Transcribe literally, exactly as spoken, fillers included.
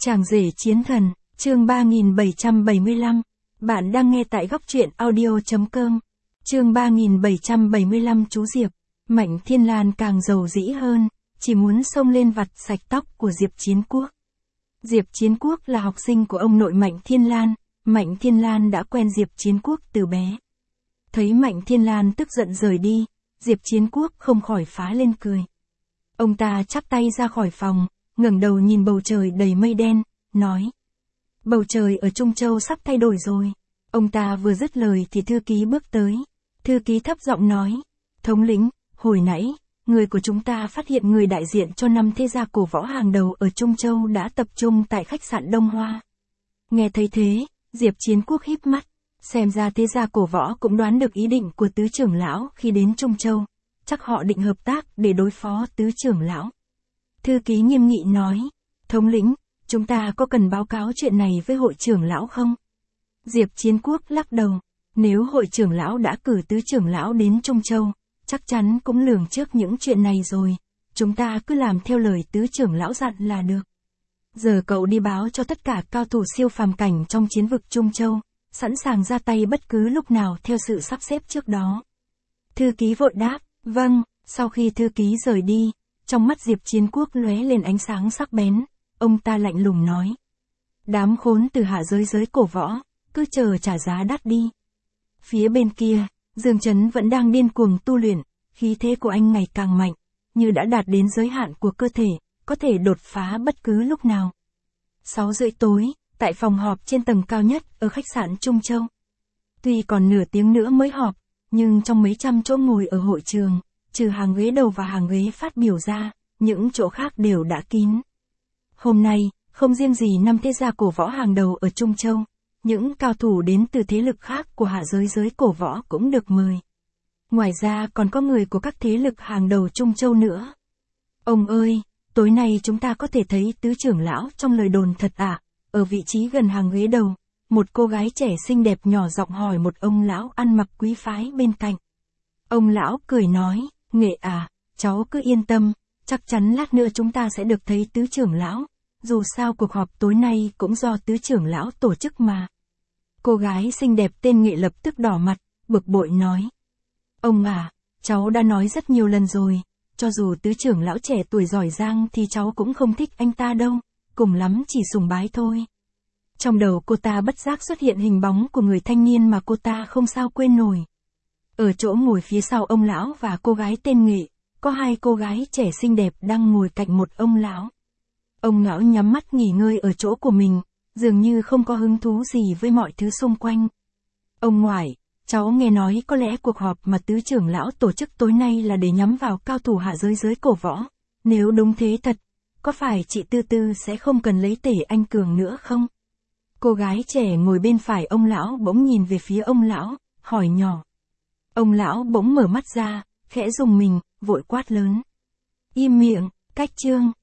Chàng rể chiến thần, chương ba nghìn bảy trăm bảy mươi lăm. Bạn đang nghe tại góc truyện audio chấm com. Chương ba nghìn bảy trăm bảy mươi lăm. Chú Diệp. Mạnh Thiên Lan càng giàu dĩ hơn, chỉ muốn xông lên vặt sạch tóc của Diệp Chiến Quốc. Diệp Chiến Quốc là học sinh của ông nội Mạnh Thiên Lan, Mạnh Thiên Lan đã quen Diệp Chiến Quốc từ bé. Thấy Mạnh Thiên Lan tức giận rời đi, Diệp Chiến Quốc không khỏi phá lên cười. Ông ta chắp tay ra khỏi phòng, ngẩng đầu nhìn bầu trời đầy mây đen, nói. Bầu trời ở Trung Châu sắp thay đổi rồi. Ông ta vừa dứt lời thì thư ký bước tới. Thư ký thấp giọng nói. Thống lĩnh, hồi nãy, người của chúng ta phát hiện người đại diện cho năm thế gia cổ võ hàng đầu ở Trung Châu đã tập trung tại khách sạn Đông Hoa. Nghe thấy thế, Diệp Chiến Quốc híp mắt. Xem ra thế gia cổ võ cũng đoán được ý định của tứ trưởng lão khi đến Trung Châu. Chắc họ định hợp tác để đối phó tứ trưởng lão. Thư ký nghiêm nghị nói. Thống lĩnh, chúng ta có cần báo cáo chuyện này với hội trưởng lão không? Diệp Chiến Quốc lắc đầu. Nếu hội trưởng lão đã cử tứ trưởng lão đến Trung Châu, chắc chắn cũng lường trước những chuyện này rồi. Chúng ta cứ làm theo lời tứ trưởng lão dặn là được. Giờ cậu đi báo cho tất cả cao thủ siêu phàm cảnh trong chiến vực Trung Châu, sẵn sàng ra tay bất cứ lúc nào theo sự sắp xếp trước đó. Thư ký vội đáp. Vâng. Sau khi thư ký rời đi, trong mắt Diệp Chiến Quốc lóe lên ánh sáng sắc bén, ông ta lạnh lùng nói. Đám khốn từ hạ giới giới cổ võ, cứ chờ trả giá đắt đi. Phía bên kia, Dương Chấn vẫn đang điên cuồng tu luyện, khí thế của anh ngày càng mạnh, như đã đạt đến giới hạn của cơ thể, có thể đột phá bất cứ lúc nào. Sáu rưỡi tối, tại phòng họp trên tầng cao nhất ở khách sạn Trung Châu. Tuy còn nửa tiếng nữa mới họp, nhưng trong mấy trăm chỗ ngồi ở hội trường, trừ hàng ghế đầu và hàng ghế phát biểu ra, những chỗ khác đều đã kín. Hôm nay, không riêng gì năm thế gia cổ võ hàng đầu ở Trung Châu, những cao thủ đến từ thế lực khác của hạ giới giới cổ võ cũng được mời. Ngoài ra còn có người của các thế lực hàng đầu Trung Châu nữa. Ông ơi, tối nay chúng ta có thể thấy tứ trưởng lão trong lời đồn thật ạ? À? Ở vị trí gần hàng ghế đầu, một cô gái trẻ xinh đẹp nhỏ giọng hỏi một ông lão ăn mặc quý phái bên cạnh. Ông lão cười nói, Nghệ à, cháu cứ yên tâm, chắc chắn lát nữa chúng ta sẽ được thấy tứ trưởng lão, dù sao cuộc họp tối nay cũng do tứ trưởng lão tổ chức mà. Cô gái xinh đẹp tên Nghệ lập tức đỏ mặt, bực bội nói. Ông à, cháu đã nói rất nhiều lần rồi, cho dù tứ trưởng lão trẻ tuổi giỏi giang thì cháu cũng không thích anh ta đâu, cùng lắm chỉ sùng bái thôi. Trong đầu cô ta bất giác xuất hiện hình bóng của người thanh niên mà cô ta không sao quên nổi. Ở chỗ ngồi phía sau ông lão và cô gái tên Nghệ, có hai cô gái trẻ xinh đẹp đang ngồi cạnh một ông lão. Ông lão nhắm mắt nghỉ ngơi ở chỗ của mình, dường như không có hứng thú gì với mọi thứ xung quanh. Ông ngoại, cháu nghe nói có lẽ cuộc họp mà tứ trưởng lão tổ chức tối nay là để nhắm vào cao thủ hạ giới giới cổ võ. Nếu đúng thế thật, có phải chị Tư Tư sẽ không cần lấy tể anh Cường nữa không? Cô gái trẻ ngồi bên phải ông lão bỗng nhìn về phía ông lão, hỏi nhỏ. Ông lão bỗng mở mắt ra, khẽ rùng mình, vội quát lớn. Im miệng, cách chương.